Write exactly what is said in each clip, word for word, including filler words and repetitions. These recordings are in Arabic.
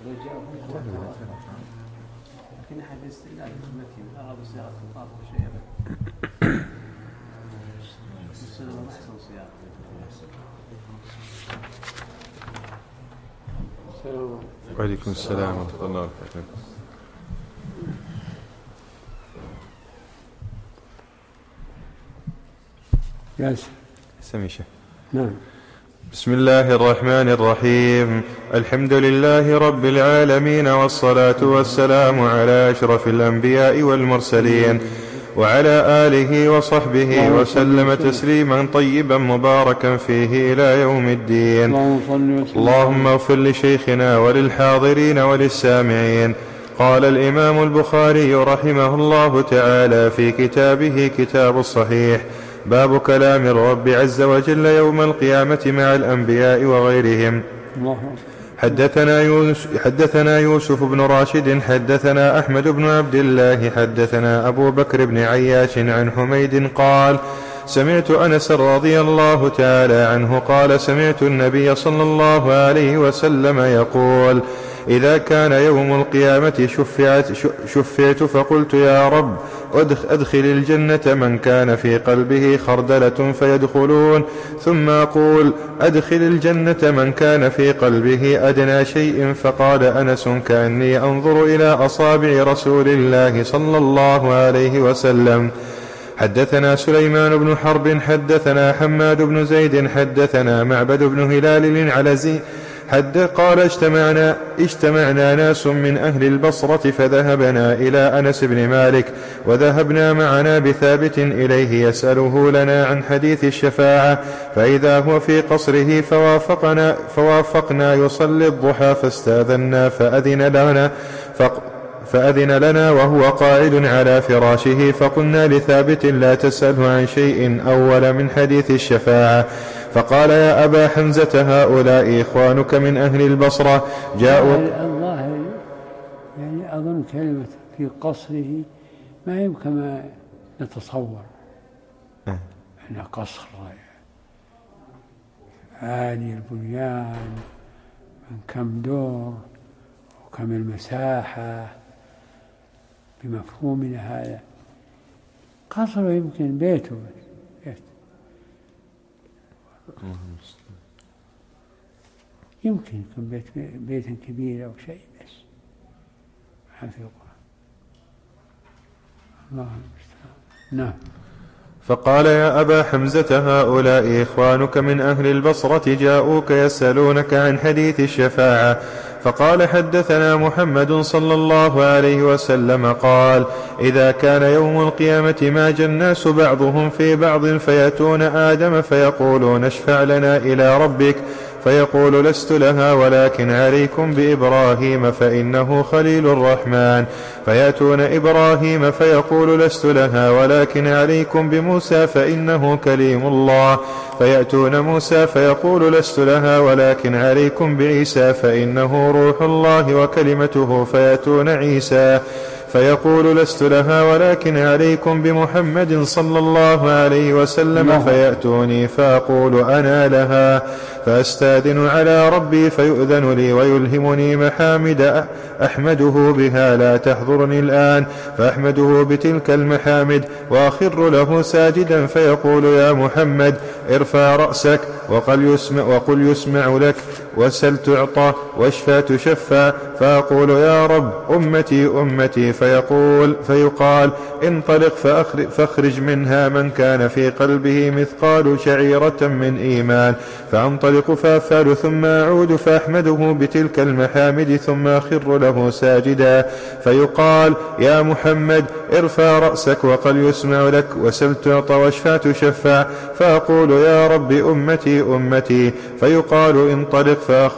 لكن أحد الاستدلال المكي أراد صياغة الخطاب وشيء السنة أحسن صياغة. وعليكم السلام ورحمة الله وبركاته. ياسر سميشة. نعم. بسم الله الرحمن الرحيم. الحمد لله رب العالمين، والصلاة والسلام على أشرف الأنبياء والمرسلين وعلى آله وصحبه وسلم تسليما طيبا مباركا فيه إلى يوم الدين. اللهم اغفر لشيخنا وللحاضرين وللسامعين. قال الإمام البخاري رحمه الله تعالى في كتابه كتاب الصحيح: باب كلام الرب عز وجل يوم القيامة مع الأنبياء وغيرهم. حدثنا يوسف, حدثنا يوسف بن راشد حدثنا أحمد بن عبد الله حدثنا أبو بكر بن عياش عن حميد قال: سمعت أنس رضي الله تعالى عنه قال: سمعت النبي صلى الله عليه وسلم يقول: إذا كان يوم القيامة شفعت, شفعت فقلت: يا رب أدخل الجنة من كان في قلبه خردلة فيدخلون، ثم أقول: أدخل الجنة من كان في قلبه أدنى شيء. فقال أنس: كأني أنظر إلى أصابع رسول الله صلى الله عليه وسلم. حدثنا سليمان بن حرب حدثنا حماد بن زيد حدثنا معبد بن هلال العنزي حد قال: اجتمعنا, اجتمعنا ناس من أهل البصرة فذهبنا إلى أنس بن مالك، وذهبنا معنا بثابت إليه يسأله لنا عن حديث الشفاعة، فإذا هو في قصره فوافقنا, فوافقنا يصلي الضحى، فاستاذنا فأذن لنا فق فأذن لنا وهو قاعد على فراشه، فقلنا لثابت: لا تسأله عن شيء أول من حديث الشفاعة. فقال: يا أبا حمزة، هؤلاء إخوانك من أهل البصرة جاءوا. الله يعني أظن كلمة في قصره ما يمكن ما نتصور. إحنا قصر عالي البنيان من كم دور وكم المساحة بمفهومنا هذا. قصره يمكن بيته بيت. يمكن يكون بيت بيت كبير أو شيء، بس ما في القرآن. الله المستعان. نعم. فقال: يا أبا حمزة، هؤلاء إخوانك من أهل البصرة جاءوك يسألونك عن حديث الشفاعة. فقال: حدثنا محمد صلى الله عليه وسلم قال: إذا كان يوم القيامة ماج الناس بعضهم في بعض، فيأتون آدم فيقولون: اشفع لنا إلى ربك، فيقول: لست لها، ولكن عليكم بإبراهيم فإنه خليل الرحمن. فيأتون إبراهيم فيقول: لست لها، ولكن عليكم بموسى فإنه كليم الله. فيأتون موسى فيقول: لست لها، ولكن عليكم بعيسى فإنه روح الله وكلمته. فيأتون عيسى فيقول: لست لها، ولكن عليكم بمحمد صلى الله عليه وسلم. فيأتوني فأقول: أنا لها، فأستاذن على ربي فيؤذن لي ويلهمني محامد أحمده بها لا تحضرني الآن، فأحمده بتلك المحامد وأخر له ساجدا، فيقول: يا محمد ارفع رأسك وقل يسمع, وقل يسمع لك، وسل تعطى، واشفى تشفى. فأقول: يا رب أمتي أمتي. فيقول فيقال: انطلق فاخرج منها من كان في قلبه مثقال شعيرة من إيمان. فأنطلق فأفعل، ثم أعود فأحمده بتلك المحامد، ثم أخر له ساجدا. فيقال: يا محمد ارفع رأسك وقل يسمع لك، وسل تعطى، واشفى تشفى. فأقول: يا رب أمتي أمتي. فيقال: انطلق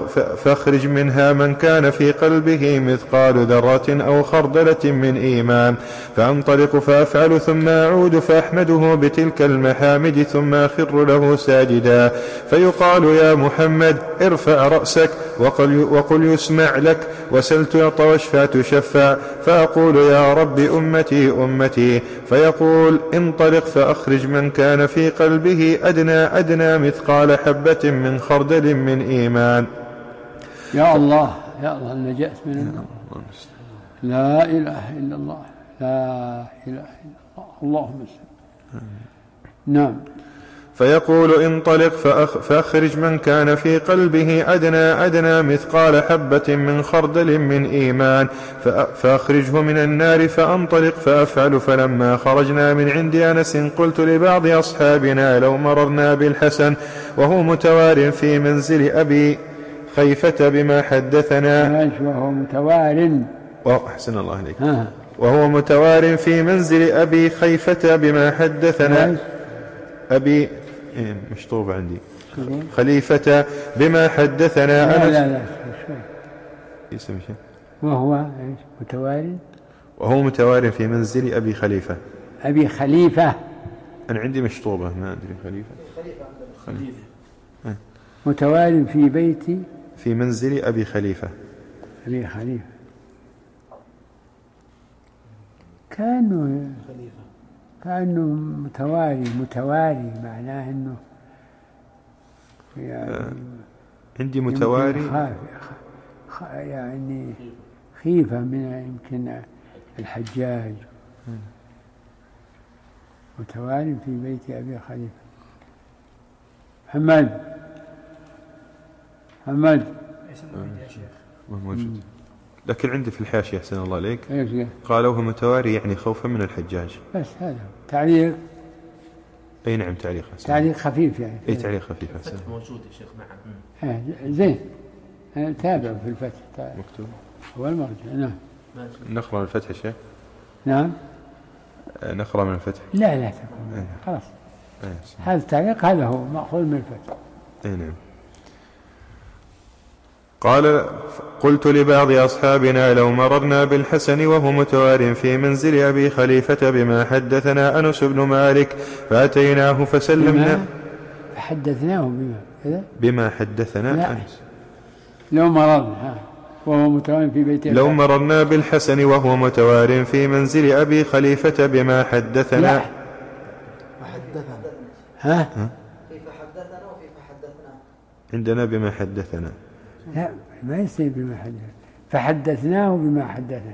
فاخرج منها من كان في قلبه مثقال ذرة أو خردلة من إيمان. فأنطلق فأفعل، ثم أعود فأحمده بتلك المحامد، ثم أخر له ساجدا. فيقال: يا محمد ارفع رأسك وقل, وقل يسمع لك، وسل تعطى، واشفى تشفى. فأقول: يا رب أمتي أمتي. فيقول: انطلق فأخرج من كان في قلبه أدنى أدنى مثقال حبة من خردل من إيمان. يا الله يا الله النجاة من النار. لا إله إلا الله، لا إله إلا الله، اللهم صل. نعم. فيقول انطلق فأخ فأخرج من كان في قلبه أدنى أدنى مثقال حبة من خردل من إيمان فأخرجه من النار فأنطلق فأفعل. فلما خرجنا من عند أنس قلت لبعض أصحابنا لو مررنا بالحسن وهو متوار في منزل أبي خيفة بما حدثنا وهو متوار أحسن الله عليك وهو متوار في منزل أبي خيفة بما حدثنا أبي مشطوب عندي خليفة بما حدثنا لا لا لا اسم شيء وهو متوار وهو متوار في منزل أبي خليفة أبي خليفة. أنا عندي مشطوبة ما أدري خليفة خليفة متوار في بيتي في منزل أبي خليفة أبي خليفة كأنه كأنه متواري متواري معناه أنه يعني آه. عندي متواري خاف خ... يعني خيفة من يمكن الحجاج. متواري في بيت أبي خليفة. محمد محمد موجود لكن عندي في الحاشية أحسن الله عليك قالوا هو متواري يعني خوفا من الحجاج. بس هذا تعليق. أي نعم تعليق تعليق خفيف يعني. أي تعليق خفيف الفتح موجود يا شيخ معه. آه زين تابع في الفتح مكتوب هو المرجع. نعم. نقرأ من الفتح يا شيخ. نعم نقرأ من الفتح. لا لا تكون خلاص هذا التعليق هذا هو مأخوذ من الفتح. أي نعم. قال قلت لبعض أصحابنا لو مررنا بالحسن وهو متوار في منزل أبي خليفة بما حدثنا أنس بن مالك فأتيناه فسلمنا بما فحدثناه بما كذا بما حدثنا أنس لو مررنا وهو متوار في بيت لو مررنا بالحسن وهو متوار في منزل أبي خليفة بما حدثنا فحدثنا ها كيف حدثنا وكيف حدثنا عندنا بما حدثنا لا ما يصير بما حدثنا فحدثناه بما حدثنا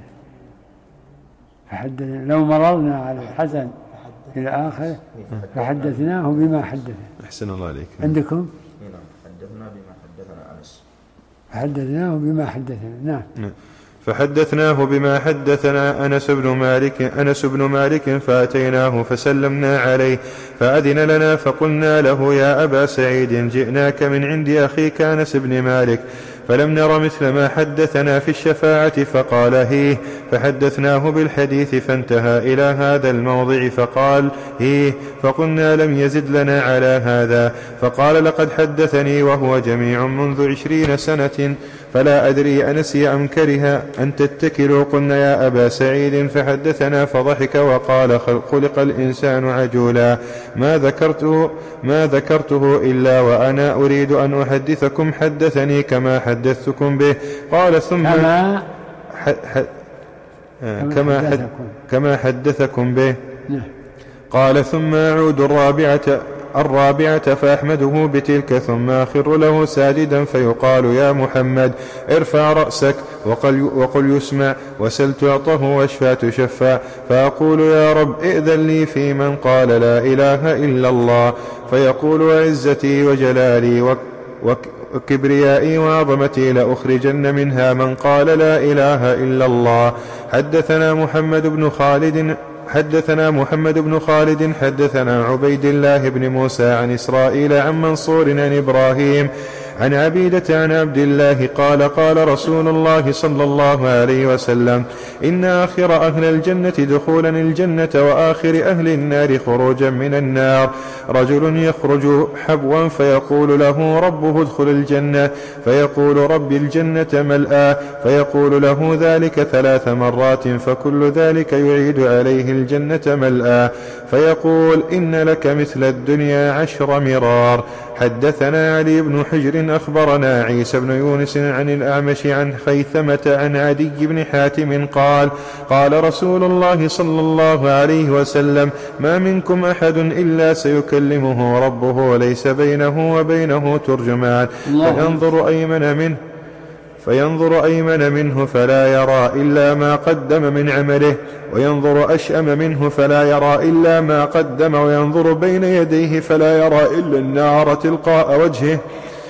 فحدثنا لو مررنا على الحسن إلى آخر فحدثناه بما حدثنا. أحسن الله عليك. عندكم حدثنا بما حدثنا أنس فحدثناه بما حدثنا. نعم. فحدثناه بما حدثنا أنس بن مالك أنس بن مالك فأتيناه فسلمنا عليه فأذن لنا فقلنا له يا أبا سعيد جئناك من عند أخيك أنس بن مالك فلم نر مثل ما حدثنا في الشفاعة فقال هيه فحدثناه بالحديث فانتهى إلى هذا الموضع فقال هيه فقلنا لم يزد لنا على هذا فقال لقد حدثني وهو جميع منذ عشرين سنة فلا أدري أنسي أم كره أن تتكلوا. قلنا يا أبا سعيد فحدثنا فضحك وقال خلق الإنسان عجولا ما ذكرته, ما ذكرته إلا وأنا أريد أن أحدثكم حدثني كما حدثتكم به. قال ثم كما ح... ح... كما, حد... كما حدثكم به. قال ثم أعود الرابعة الرابعة فأحمده بتلك ثم أخر له ساجدا فيقال يا محمد ارفع رأسك وقل, وقل يسمع وسل تعطه واشفى تشفى فأقول يا رب ائذن لي في من قال لا إله إلا الله فيقول عزتي وجلالي وك وك وكبريائي وعظمتي لأخرجن منها من قال لا إله إلا الله. حدثنا محمد بن خالد حدثنا محمد بن خالد حدثنا عبيد الله بن موسى عن إسرائيل عن منصور عن إبراهيم عن عبيدة عن عبد الله قال قال رسول الله صلى الله عليه وسلم إن آخر أهل الجنة دخولا الجنة وآخر أهل النار خروجا من النار رجل يخرج حبوا فيقول له ربه ادخل الجنة فيقول رب الجنة ملأى فيقول له ذلك ثلاث مرات فكل ذلك يعيد عليه الجنة ملأى فيقول إن لك مثل الدنيا عشر مرار. حدثنا علي بن حجر أخبرنا عيسى بن يونس عن الأعمش عن خيثمة عن عدي بن حاتم قال قال رسول الله صلى الله عليه وسلم ما منكم أحد إلا سيكلمه ربه وليس بينه وبينه ترجمان فينظر أيمن منه فينظر أيمن منه فلا يرى إلا ما قدم من عمله، وينظر أشأم منه فلا يرى إلا ما قدم، وينظر بين يديه فلا يرى إلا النار تلقاء وجهه،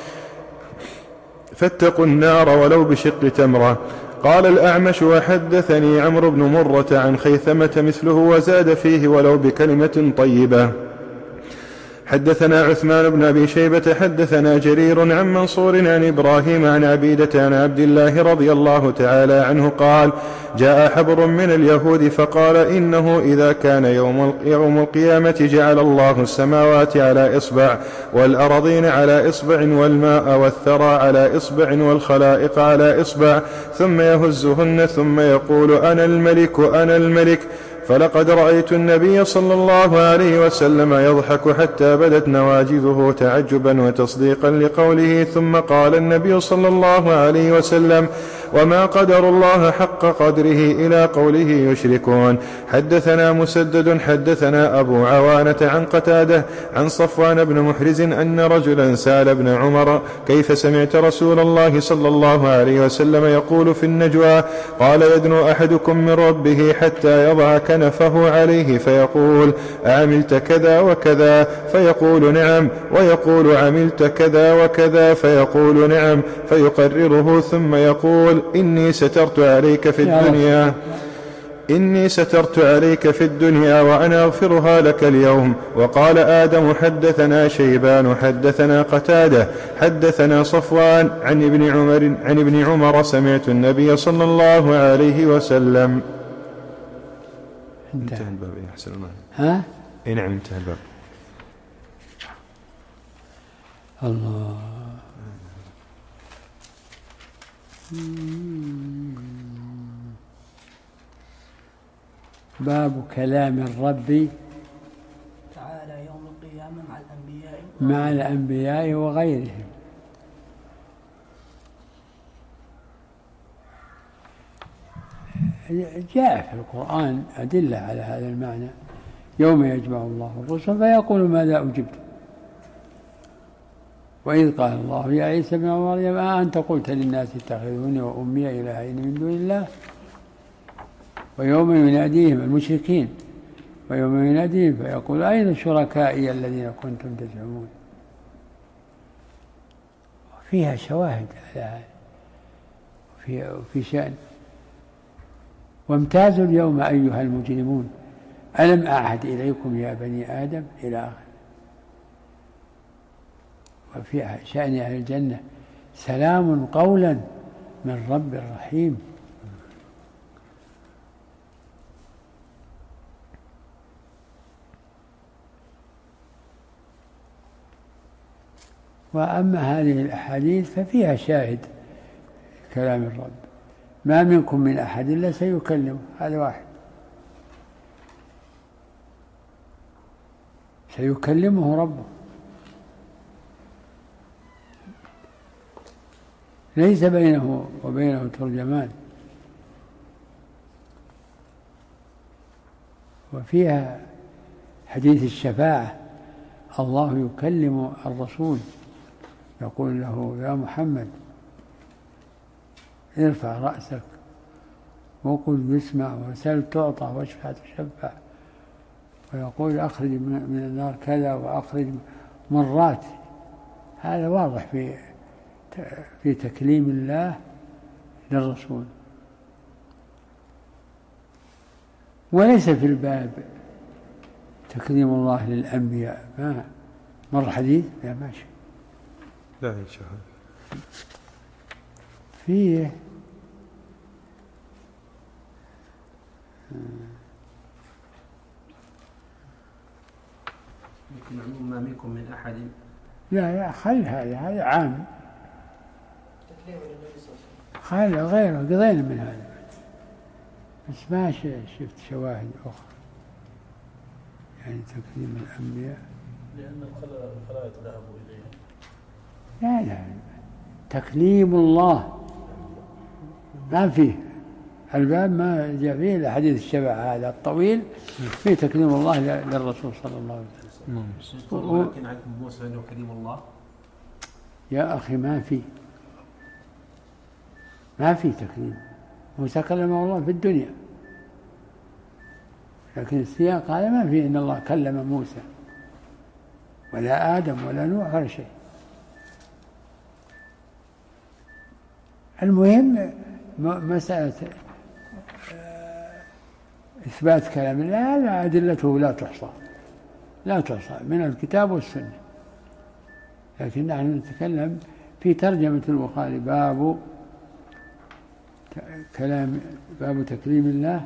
فاتقوا النار ولو بشق تمرة. قال الأعمش: وحدثني عمرو بن مرة عن خيثمة مثله وزاد فيه: ولو بكلمة طيبة. حدثنا عثمان بن أبي شيبة حدثنا جرير عن منصور عن إبراهيم عن عبيدة عن عبد الله رضي الله تعالى عنه قال: جاء حبر من اليهود فقال: إنه إذا كان يوم يوم القيامة جعل الله السماوات على إصبع، والأرضين على إصبع، والماء والثرى على إصبع، والخلائق على إصبع، ثم يهزهن ثم يقول: أنا الملك أنا الملك. فلقد رأيت النبي صلى الله عليه وسلم يضحك حتى بدت نواجذه تعجبا وتصديقا لقوله، ثم قال النبي صلى الله عليه وسلم: وما قدر الله حق قدره، إلى قوله يشركون. حدثنا مسدد حدثنا أبو عوانة عن قتادة عن صفوان بن محرز أن رجلا سأل ابن عمر: كيف سمعت رسول الله صلى الله عليه وسلم يقول في النجوى؟ قال: يدنو أحدكم من ربه حتى يضع كنفه عليه فيقول: أعملت كذا وكذا؟ فيقول: نعم. ويقول: عملت كذا وكذا؟ فيقول: نعم. فيقرره ثم يقول: إني سترت عليك في الدنيا إني سترت عليك في الدنيا وأنا أغفرها لك اليوم. وقال آدم: حدثنا شيبان حدثنا قتادة حدثنا صفوان عن ابن عمر عن ابن عمر سمعت النبي صلى الله عليه وسلم. انتهى الباب. يا حسن الله. ها؟ اي نعم انتهى الباب. الله. باب كلام الرب تعالى يوم القيامة مع الأنبياء مع الأنبياء وغيرهم. جاء في القرآن أدلة على هذا المعنى: يوم يجمع الله الرسل فيقول: ماذا أجبت؟ وإذ قال الله يا عيسى ابن مريم: أأنت قلت للناس اتخذوني وأمي إلهين من دون الله؟ ويوم يناديهم المشركين ويوم يناديهم فيقول: أين شركائي الذين كنتم تزعمون؟ فيها شواهد على هذا وفي شأن. وامتازوا اليوم أيها المجرمون ألم أعهد إليكم يا بني آدم إلى آخر. وفي شأن أهل الجنة: سلام قولا من رب رحيم. وأما هذه الأحاديث ففيها شاهد كلام الرب: ما منكم من أحد إلا سيكلمه. هذا واحد سيكلمه ربه، ليس بينه وبينه ترجمان. وفيها حديث الشفاعة: الله يكلم الرسول يقول له: يا محمد ارفع رأسك وقل يسمع وسل تعطى واشفع تشفع. ويقول: أخرج من النار كذا وأخرج مرات. هذا واضح في في تكليم الله للرسول. وليس في الباب تكليم الله للأنبياء. ما مر حديث يا ماشي لا إن شاء الله فيه يمكن عموم ما منكم من أحد. لا لا خل هذا هذا عام. خل غيره قضينا من هذا، بس ما شفت شواهد أخرى يعني تكريم الأنبياء. لأن الخلائق ذهبوا إليه. لا لا تكليم الله ما فيه الباب، ما جاء فيه إلا حديث الشفاعة هذا الطويل فيه تكليم الله للرسول صلى الله عليه وسلم. ولكن عنكم موسى أنه كليم الله. يا أخي ما فيه ما في تكليم. موسى كلمه الله في الدنيا، لكن السياق هذا ما فيه إن الله كلم موسى ولا آدم ولا نوح ولا شيء. المهم مسألة إثبات كلام الله هذا أدلته لا تحصى لا تحصى من الكتاب والسنة، لكن نحن نتكلم في ترجمة البخاري باب كلام باب تكريم الله،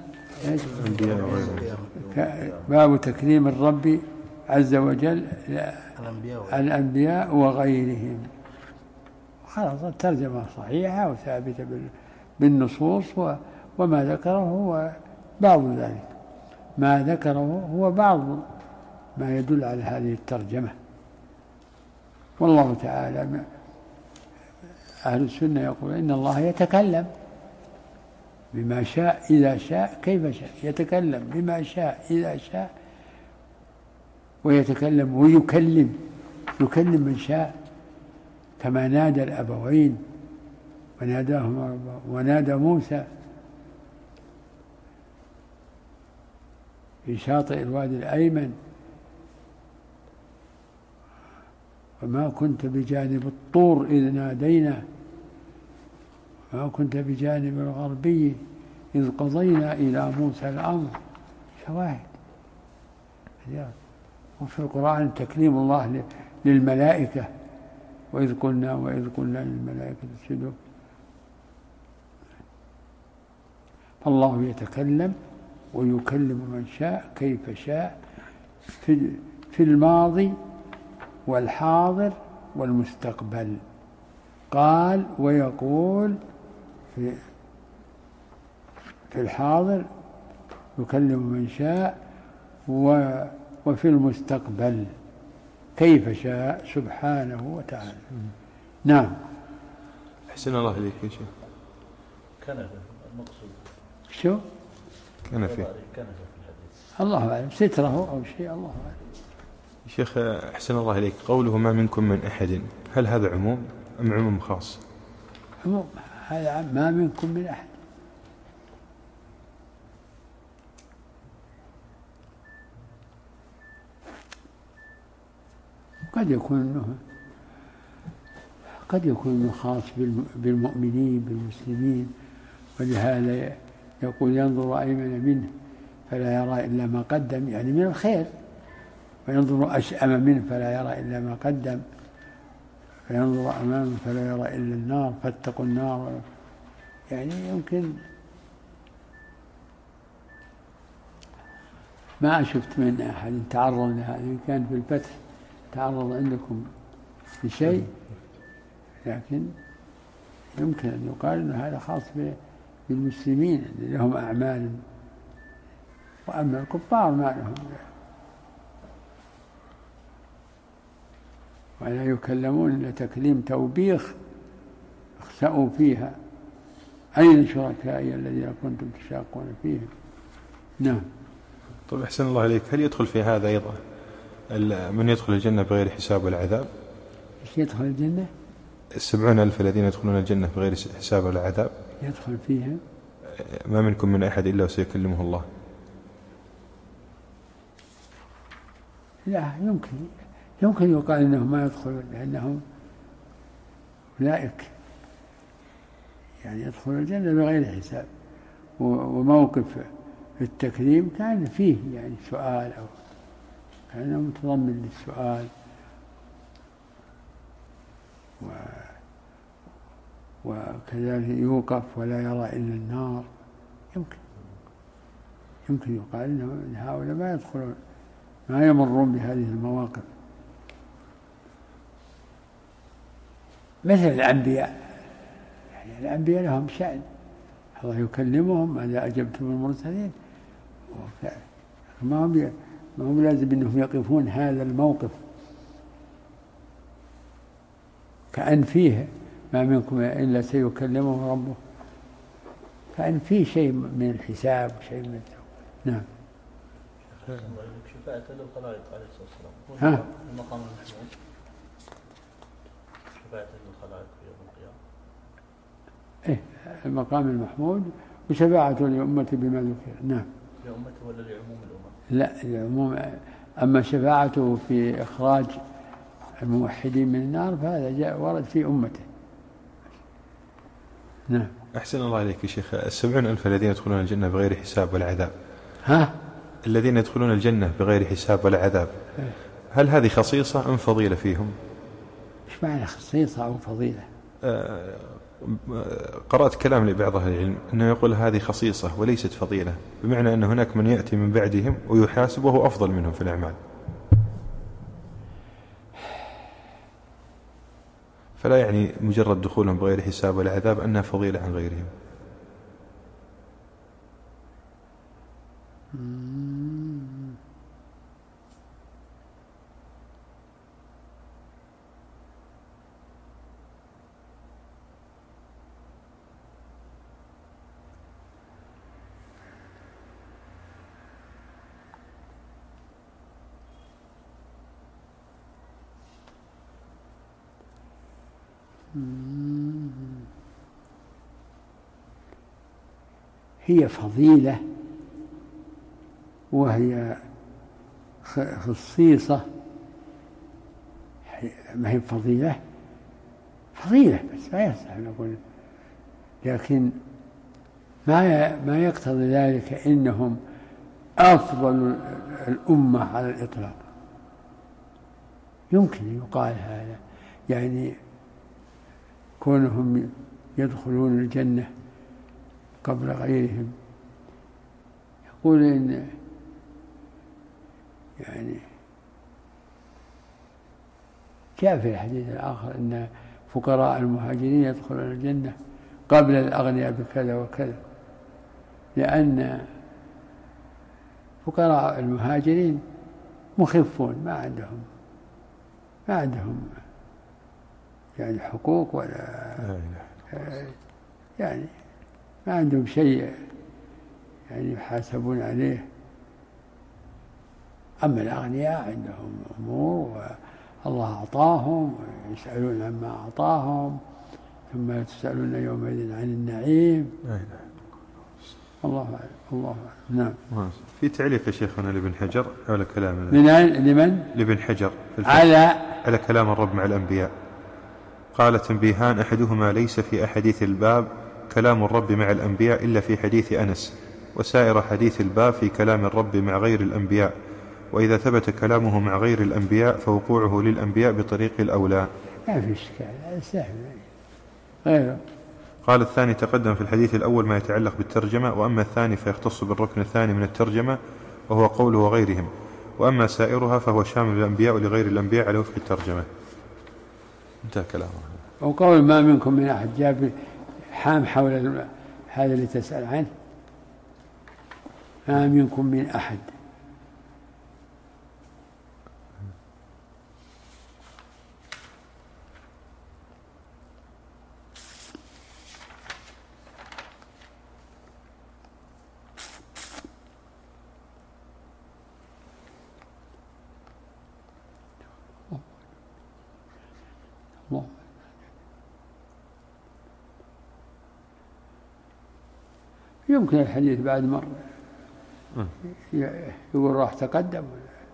باب تكريم الرب عز وجل الأنبياء وغيرهم. خلاص الترجمة صحيحة وثابتة بالنصوص، وما ذكره هو بعض ذلك، ما ذكره هو بعض ما يدل على هذه الترجمة. والله تعالى أهل السنة يقول إن الله يتكلم بما شاء إذا شاء كيف شاء، يتكلم بما شاء إذا شاء، ويتكلم ويكلم يكلم من شاء، كما نادى الأبوين وناداهما ونادى موسى في شاطئ الوادي الأيمن وما كنت بجانب الطور إذ نادينا وما كنت بجانب الغربي إذ قضينا إلى موسى الأمر. شواهد. وفي القرآن تكليم الله للملائكة وإذ قلنا وإذ قلنا للملائكة اسجدوا. فالله يتكلم ويكلم من شاء كيف شاء في في الماضي والحاضر والمستقبل. قال ويقول في في الحاضر يكلم من شاء، وفي المستقبل كيف شاء سبحانه وتعالى. نعم. أحسن الله إليك يا شيخ. كنفة المقصود شو؟ كنفة. كنفة في الحديث. الله أعلم، ستره أو شيء، الله أعلم. شيخ أحسن الله إليك، قوله ما منكم من أحد، هل هذا عموم أم عموم خاص؟ عموم، هذا ما منكم من أحد. قد يكون قد يكون خاص بالمؤمنين بالمسلمين، ولهذا يقول ينظر أيمن منه فلا يرى إلا ما قدم، يعني من الخير، وينظر أشأم منه فلا يرى إلا ما قدم، فينظر أمامه فلا يرى إلا النار فاتقوا النار. يعني يمكن ما شفت من أحد تعرض لهذا، إن كان في الفتح تعرض عندكم لشيء، لكن يمكن أن يقال أن هذا خاص بالمسلمين اللي لهم أعمال، وأما الكفار ما لهم، ولا يكلمون إلا تكليم توبيخ اخسأوا فيها أين شركائي الذين كنتم تشاقون فيهم. نعم. طيب أحسن الله إليك، هل يدخل في هذا أيضا من يدخل الجنة بغير حساب ولا عذاب؟ إيش يدخل الجنة؟ السبعون ألف الذين يدخلون الجنة بغير حساب ولا عذاب يدخل فيها ما منكم من أحد إلا وسيكلمه الله. لا يمكن يمكن يقال إنهم ما يدخلون، لأنهم أولئك يعني يدخل الجنة بغير حساب. وموقف التكريم كان فيه يعني سؤال، أو كان متضمن للسؤال، و وكذلك يوقف ولا يرى إلا النار. يمكن يمكن يقال إن هؤلاء ما يدخلون، ما يمرون بهذه المواقف مثل الأنبياء. يعني الأنبياء لهم شأن، الله يكلمهم ماذا أجبتم المرسلين، ما هم ما هم لازم أنهم يقفون هذا الموقف، كأن فيه ما منكم إلا سيكلمه ربه، كأن فيه شيء من الحساب وشيء من التوبة. نعم. شفاعة للخلائق عليه الصلاة والسلام. ها. المقام المحمود. شفاعة للخلائق في يوم القيامة. إيه المقام المحمود وشفاعة لأمة بما ذكر. نعم. لأمته ولا لعموم الأمة؟ لا لعموم. أما شفاعته في إخراج الموحدين من النار فهذا جاء ورد في أمته. نعم. أحسن الله عليك يا شيخ. السبعون ألف الذين يدخلون الجنة بغير حساب ولا عذاب، ها؟ الذين يدخلون الجنة بغير حساب ولا عذاب، هل هذه خصيصة أم فضيلة فيهم؟ إيش معنى خصيصة أو فضيلة؟ آه قرأت كلام لبعض أهل العلم أنه يقول هذه خصيصة وليست فضيلة، بمعنى أن هناك من يأتي من بعدهم ويحاسب وهو أفضل منهم في الأعمال، فلا يعني مجرد دخولهم بغير حساب ولا عذاب أنها فضيلة عن غيرهم. هي فضيلة وهي خصيصة، ما هي فضيلة فضيلة بس ما يصح نقول، لكن ما ما يقتضي ذلك إنهم أفضل الأمة على الإطلاق. يمكن يقال هذا، يعني كونهم يدخلون الجنة قبل غيرهم، يقول إن يعني جاء في الحديث الآخر أن فقراء المهاجرين يدخلون الجنة قبل الأغنياء بكذا وكذا، لأن فقراء المهاجرين مخفون، ما عندهم ما عندهم يعني حقوق ولا يعني ما عندهم شيء يعني يحاسبون عليه. أما الأغنياء عندهم أمور والله أعطاهم ويسألون عما أعطاهم ثم يتسألون يومئذ عن النعيم. الله أعلم. الله أعلم. نعم. في تعليق يا شيخنا لابن حجر على كلام من لمن؟ لابن حجر على على كلام الرب مع الأنبياء، قال تنبيهان: أحدهما ليس في أحاديث الباب كلام الرب مع الأنبياء إلا في حديث أنس، وسائر حديث الباب في كلام الرب مع غير الأنبياء، وإذا ثبت كلامه مع غير الأنبياء فوقوعه للأنبياء بطريق الأولى. ما في إشكال، هذا سهل غيره. قال الثاني تقدم في الحديث الأول ما يتعلق بالترجمة، وأما الثاني فيختص بالركن الثاني من الترجمة وهو قوله وغيرهم، وأما سائرها فهو شامل للأنبياء ولغير الأنبياء على وفق الترجمة. انتهى كلامه. وقول ما منكم من أحد جاب حام حول هذا اللي تسأل عنه، ما منكم من أحد. الله. يمكن الحديث بعد مرة يقول راح تقدم،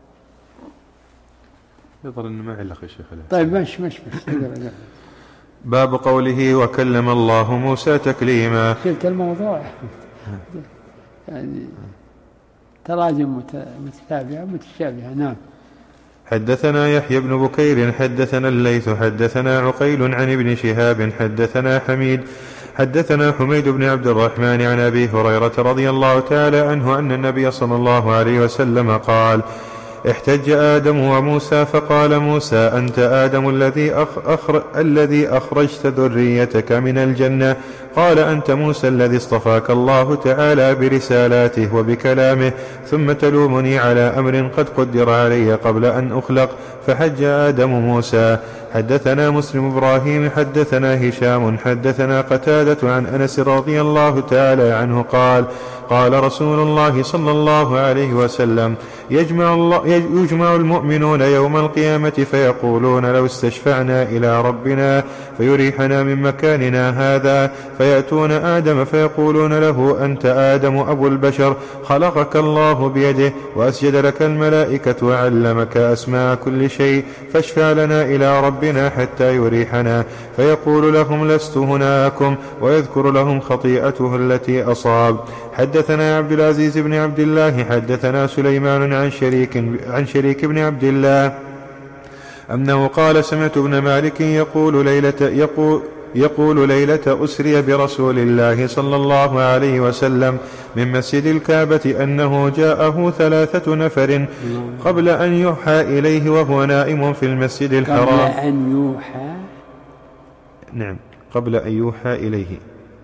يظهر أنه ما علق يا شيخ. طيب مش مش مش باب قوله وكلم الله موسى تكليما. شلت الموضوع يعني تراجم متتابعة متشابهة. نعم. حدثنا يحيى بن بكير حدثنا الليث حدثنا عقيل عن ابن شهاب حدثنا حميد حدثنا حميد بن عبد الرحمن عن أبي هريرة رضي الله تعالى عنه أن النبي صلى الله عليه وسلم قال: احتج آدم وموسى فقال موسى: أنت آدم الذي أخر الذي أخرجت ذريتك من الجنة. قال: أنت موسى الذي اصطفاك الله تعالى برسالاته وبكلامه، ثم تلومني على أمر قد قدر علي قبل أن أخلق. فحج آدم موسى. حدثنا مسلم إبراهيم حدثنا هشام حدثنا قتادة عن أنس رضي الله تعالى عنه قال: قال رسول الله صلى الله عليه وسلم: يجمع, الله يجمع المؤمنون يوم القيامة فيقولون لو استشفعنا إلى ربنا فيريحنا من مكاننا هذا، فيأتون آدم فيقولون له أنت آدم أبو البشر، خلقك الله بيده وأسجد لك الملائكة وعلمك أسماء كل شيء، فاشفع لنا إلى ربنا حتى يريحنا. فيقول لهم لست هناكم، ويذكر لهم خطيئته التي أصاب. حدثنا عبد العزيز بن عبد الله حدثنا سليمان عن شريك, عن شريك بن عبد الله أنه قال سمعت ابن مالك يقول ليلة, يقول يقول ليلة أسري برسول الله صلى الله عليه وسلم من مسجد الكعبة أنه جاءه ثلاثة نفر قبل أن يوحى إليه وهو نائم في المسجد الحرام. قبل أن يوحى نعم قبل أن يوحى إليه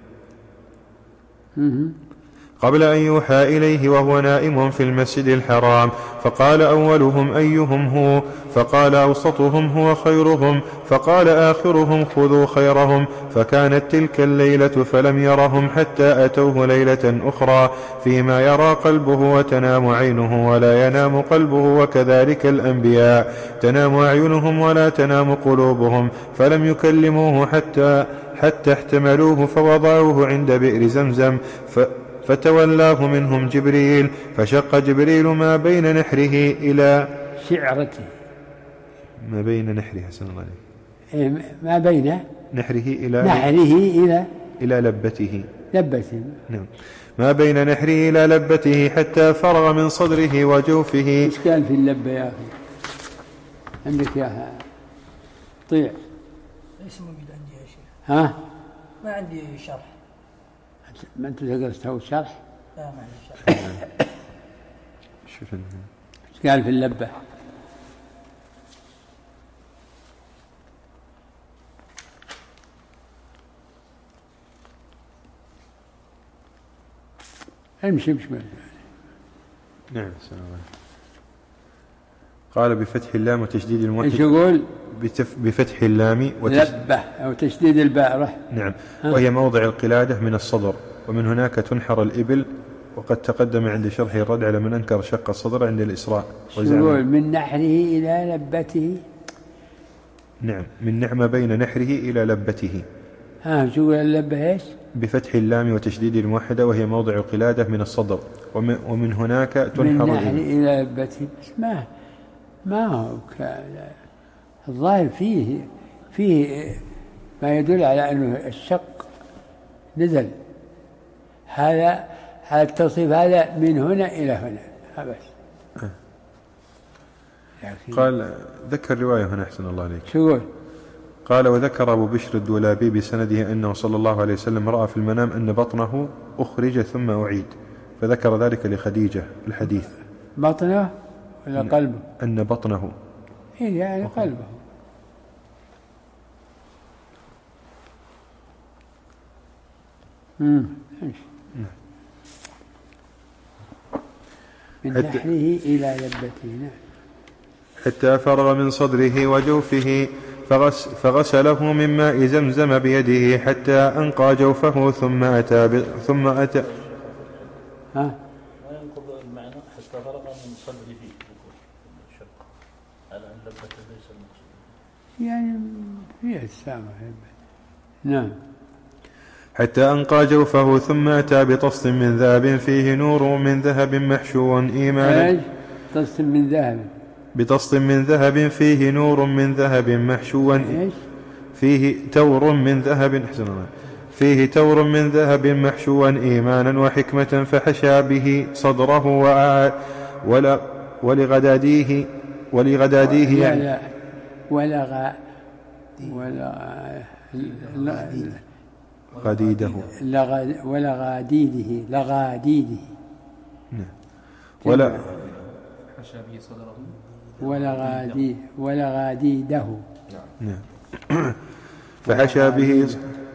قبل أن يوحى إليه وهو نائم في المسجد الحرام، فقال أولهم أيهم هو؟ فقال أوسطهم هو خيرهم، فقال آخرهم خذوا خيرهم. فكانت تلك الليلة فلم يرهم حتى أتوه ليلة أخرى فيما يرى قلبه وتنام عينه ولا ينام قلبه، وكذلك الأنبياء تنام أعينهم ولا تنام قلوبهم، فلم يكلموه حتى, حتى احتملوه فوضعوه عند بئر زمزم، ف فتولاه منهم جبريل، فشق جبريل ما بين نحره إلى شعرته ما بين نحره حسن الله عليك ما بين نحره إلى نحره إلى إلى لبته لبته نعم ما بين نحره إلى لبته حتى فرغ من صدره وجوفه. إيش قال في اللبة يا أخي؟ عندك يا طيع؟ ليس موجود عندي يا شيخ. ها؟ ما عندي شرح. ما أنت تقدر تسوي شرح؟ لا ما عندي شرح. شوف إيش قال في اللبة؟ امشي امشي. نعم السلام عليكم. قال بفتح اللام وتشديد الموحد. ايش يقول؟ بفتح اللام وتشديد لبة أو تشديد الباء رح. نعم. وهي موضع القلادة من الصدر، ومن هناك تنحر الإبل، وقد تقدم عند شرح الرد على من أنكر شق الصدر عند الإسراء. يقول من نحره إلى لبته. نعم من نعم بين نحره إلى لبته. ها شو يقول اللبة ايش؟ بفتح اللام وتشديد الموحدة، وهي موضع القلادة من الصدر، ومن, ومن هناك تنحر من الإبل. نحره إلى لبته. بس ما ما هو الظاهر فيه فيه ما يدل على أنه الشق نزل. هذا هذا التصريف هذا من هنا إلى هنا بس. أه. قال ذكر رواية هنا أحسن الله عليك. شو يقول؟ قال وذكر أبو بشر الدولابي بسنده أنه صلى الله عليه وسلم رأى في المنام أن بطنه أخرج ثم أعيد، فذكر ذلك لخديجة الحديث. بطنه ولا قلبه؟ أن بطنه إيه يعني قلبه. امم من نحره إلى لبته. نعم. حتى فرغ من صدره وجوفه فغس فغسله من ماء زمزم بيده حتى أنقى جوفه ثم أتى ب... ثم أتى ها ما ينقض المعنى حتى فرغ من صدره الشق على أن لبته ليس المقصود يعني فيها السامة. نعم. حتى أنقى جوفه ثم أتى بطست من ذهب فيه نور من ذهب محشو إيمانا. طست من ذهب بطست من ذهب فيه نور من ذهب محشو فيه تور من ذهب حسن الله فيه تور من ذهب محشوا إيمانا وحكمة، فحشى به صدره ولا ولغداديه ولغداديه يعني ولغ ولا غديده ولغاديده لغاديده ولا حشى به صدره ولغادي ولغاديده. نعم. فحشى به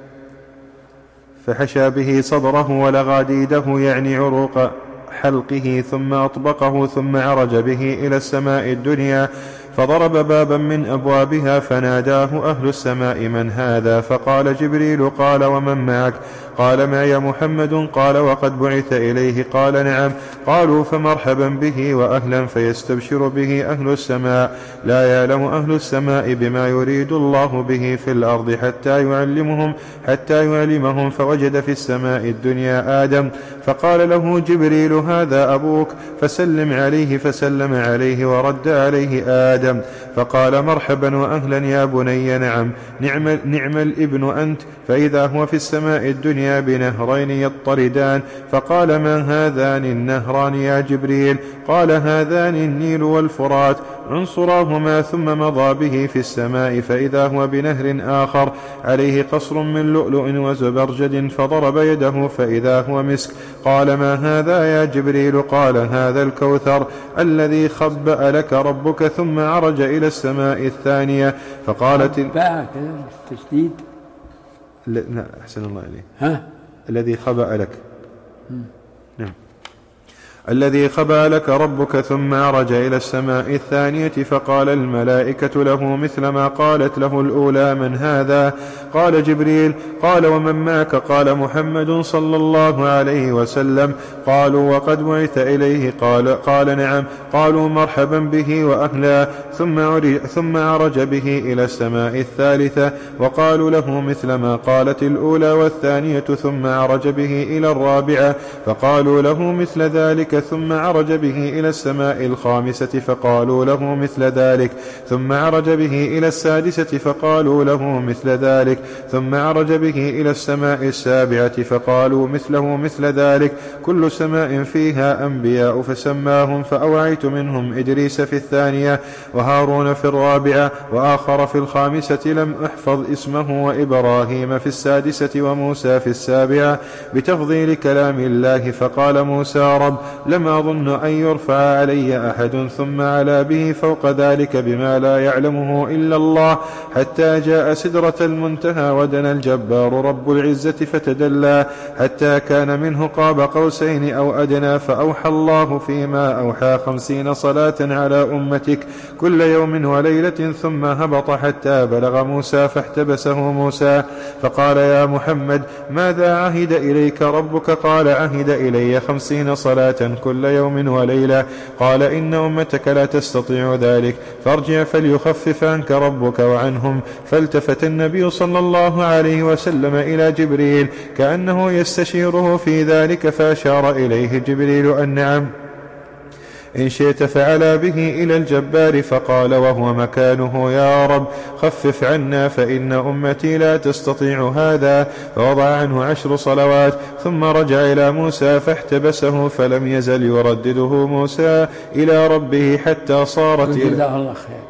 فحشى به صدره ولغاديده يعني عروق حلقه، ثم أطبقه ثم عرج به إلى السماء الدنيا، فضرب بابا من أبوابها فناداه أهل السماء من هذا؟ فقال جبريل. قال ومن معك؟ قال معي محمد. قال وقد بعث إليه؟ قال نعم. قالوا فمرحبا به وأهلا فيستبشر به أهل السماء. لا يعلم أهل السماء بما يريد الله به في الأرض حتى يعلمهم حتى يعلمهم فوجد في السماء الدنيا آدم فقال له جبريل هذا أبوك فسلم عليه فسلم عليه ورد عليه آدم فقال مرحبا وأهلا يا بني. نعم نعم, نعم الابن أنت. فإذا هو في السماء الدنيا بنهرين يضطردان فقال ما هذان النهران يا جبريل؟ قال هذان النيل والفرات عنصراهما ثم مضى به في السماء فإذا هو بنهر آخر عليه قصر من لؤلؤ وزبرجد فضرب يده فإذا هو مسك. قال ما هذا يا جبريل؟ قال هذا الكوثر الذي خبأ لك ربك. ثم عرج إلى السماء الثانية فقالت باء كذا تشديد. لا أحسن الله إليه. ها الذي خبأ لك. نعم الذي خبأ لك ربك. ثم عرج إلى السماء الثانية فقال الملائكة له مثل ما قالت له الأولى من هذا؟ قال جبريل. قال ومن معك؟ قال محمد صلى الله عليه وسلم. قالوا وقد بعث إليه؟ قال, قال نعم. قالوا مرحبا به وأهلا. ثم, ثم عرج به إلى السماء الثالثة وقالوا له مثل ما قالت الأولى والثانية. ثم عرج به إلى الرابعة فقالوا له مثل ذلك. ثم عرج به إلى السماء الخامسة فقالوا له مثل ذلك. ثم عرج به إلى السادسة فقالوا له مثل ذلك. ثم عرج به إلى السماء السابعة فقالوا مثله مثل ذلك. كل سماء فيها أنبياء فسماهم فأوعيت منهم إدريس في الثانية وهارون في الرابعة وآخر في الخامسة لم أحفظ اسمه وإبراهيم في السادسة وموسى في السابعة بتفضيل كلام الله. فقال موسى رب لم أظن أن يرفع علي أحد ثم علا به فوق ذلك بما لا يعلمه إلا الله حتى جاء سدرة المنتهى ودنا الجبار رب العزة فتدلى حتى كان منه قاب قوسين أو أدنى. فأوحى الله فيما أوحى خمسين صلاة على أمتك كل يوم وليلة. ثم هبط حتى بلغ موسى فاحتبسه موسى فقال يا محمد ماذا عهد إليك ربك؟ قال عهد إلي خمسين صلاة كل يوم وليلة. قال إن أمتك لا تستطيع ذلك فارجع فليخفف عنك ربك وعنهم. فالتفت النبي صلى الله عليه وسلم إلى جبريل كأنه يستشيره في ذلك فأشار إليه جبريل أن نعم إن شئت فعلا به إلى الجبار. فقال وهو مكانه يا رب خفف عنا فإن أمتي لا تستطيع هذا. فوضع عنه عشر صلوات ثم رجع إلى موسى فاحتبسه فلم يزل يردده موسى إلى ربه حتى صارت جزاه الله خير.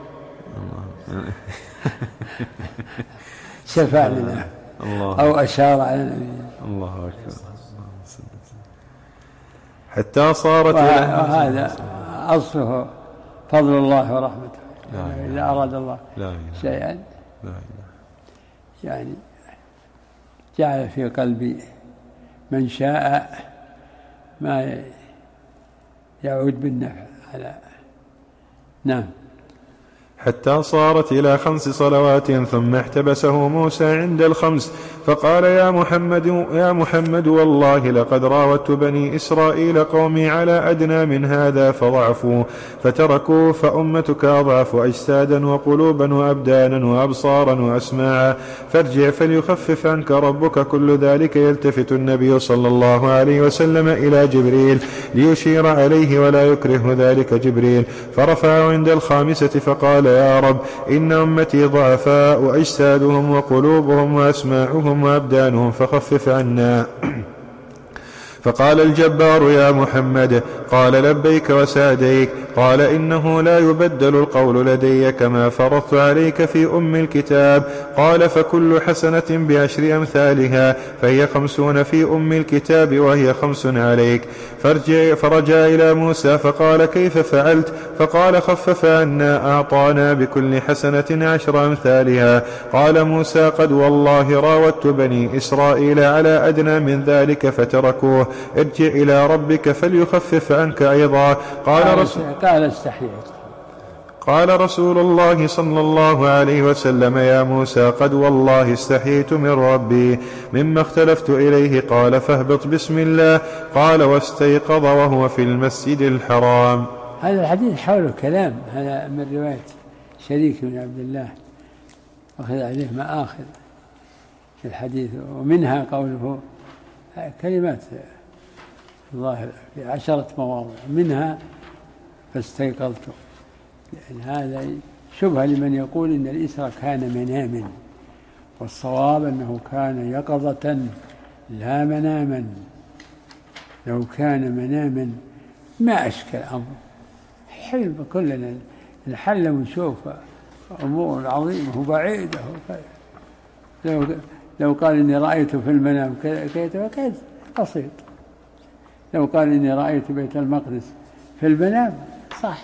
شفع لنا أو أشار على النبي. الله أكبر. حتى صارت وهذا أصله فضل الله ورحمته. إذا أراد الله شيئا يعني جعل في قلب من شاء ما يعود بالنفع على نعم. حتى صارت إلى خمس صلوات ثم احتبسه موسى عند الخمس فقال يا محمد يا محمد والله لقد راودت بني إسرائيل قومي على أدنى من هذا فضعفوا فتركوا فأمتك أضعف أجسادا وقلوبا وأبدانا وأبصارا وأسماعا فارجع فليخفف عنك ربك. كل ذلك يلتفت النبي صلى الله عليه وسلم إلى جبريل ليشير عليه ولا يكره ذلك جبريل. فرفع عند الخامسة فقال يا رب إن أمتي ضعفاء أجسادهم وقلوبهم وأسماعهم وأبدانهم فخفف عنا. فقال الجبار يا محمد قال لبيك وسعديك. قال إنه لا يبدل القول لدي كما فرضت عليك في أم الكتاب. قال فكل حسنة بعشر أمثالها فهي خمسون في أم الكتاب وهي خمس عليك. فرجع, فرجع إلى موسى فقال كيف فعلت؟ فقال خفف عنا أعطانا بكل حسنة عشر أمثالها. قال موسى قد والله راودت بني إسرائيل على أدنى من ذلك فتركوه ارجع إلى ربك فليخفف عنك أيضا. قال رسول قال استحييت قال رسول الله صلى الله عليه وسلم: يا موسى قد والله استحييت من ربي مما اختلفت إليه. قال: فاهبط بسم الله. قال: واستيقظ وهو في المسجد الحرام. هذا الحديث حوله كلام، هذا من رواية شريك بن عبد الله، وأخذ عليه مآخذ في الحديث، ومنها قوله كلمات الظاهر في عشرة مواضع، منها فاستيقظت، لأن هذا شبهة لمن يقول إن الإسراء كان مناما، والصواب أنه كان يقظة لا مناما. لو كان مناما ما أشكل أمر، حلم كلنا نحلم ونشوف أمور عظيمة وبعيدة. لو لو قال إني رأيت في المنام كيف وكيف بسيط. لو قال إني رأيت بيت المقدس في المنام صح،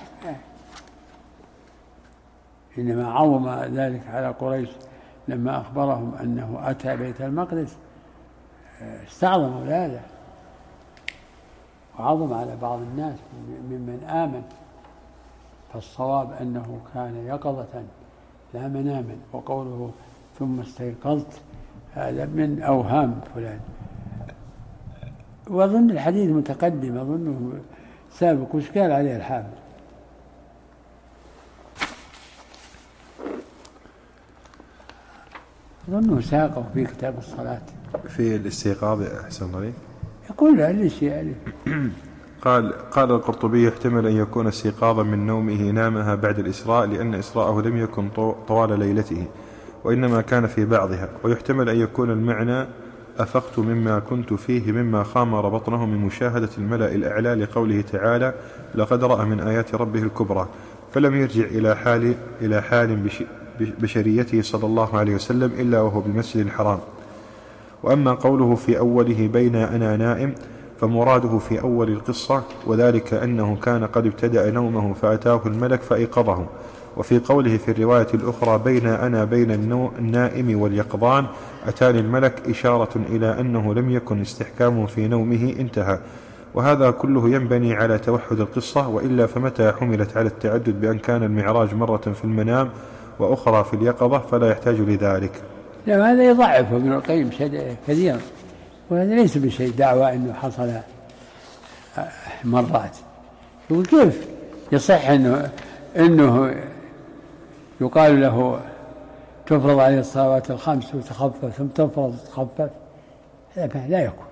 إنما عظم ذلك على قريش لما أخبرهم أنه أتى بيت المقدس، استعظموا هذا، وعظم على بعض الناس ممن آمن. فالصواب أنه كان يقظة لا مناما. وقوله ثم استيقظت هذا من أوهام فلان، وأظن الحديث متقدم، أظنه سابق. وش قال عليه الحافظ؟ أظنه ساقه في كتاب الصلاة في الاستيقاظ. أحسن عليك. يقول ليش يعني قال قال القرطبي: يحتمل أن يكون استيقاظا من نومه نامها بعد الإسراء، لأن إسراءه لم يكن طوال ليلته وإنما كان في بعضها. ويحتمل أن يكون المعنى: أفقت مما كنت فيه مما خامر بطنه من مشاهدة الملأ الأعلى، لقوله تعالى: لقد رأى من آيات ربه الكبرى، فلم يرجع إلى حال إلى حال بشريته صلى الله عليه وسلم إلا وهو بالمسجد الحرام. وأما قوله في أوله بين أنا نائم، فمراده في أول القصة، وذلك أنه كان قد ابتدأ نومه فأتاه الملك فأيقظه. وفي قوله في الرواية الأخرى بين أنا بين النائم واليقظان أتاني الملك، إشارة إلى أنه لم يكن استحكامه في نومه انتهى. وهذا كله ينبني على توحد القصة، وإلا فمتى حملت على التعدد بأن كان المعراج مرة في المنام وأخرى في اليقظة فلا يحتاج لذلك. لا، هذا يضعف ابن القيم كثيرا، وهذا ليس بشيء دعوة أنه حصل مرات. يقول كيف يصح أنه, إنه يقال له تفرض عليه الصلوات الخمس وتخفف ثم تفرض وتخفف؟ هذا لا يكون.